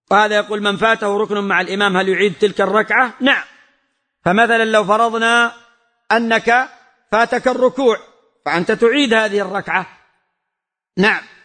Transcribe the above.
وهذا يقول من فاته ركن مع الإمام هل يعيد تلك الركعة؟ نعم. فمثلا لو فرضنا أنك فاتك الركوع فأنت تعيد هذه الركعة. نعم.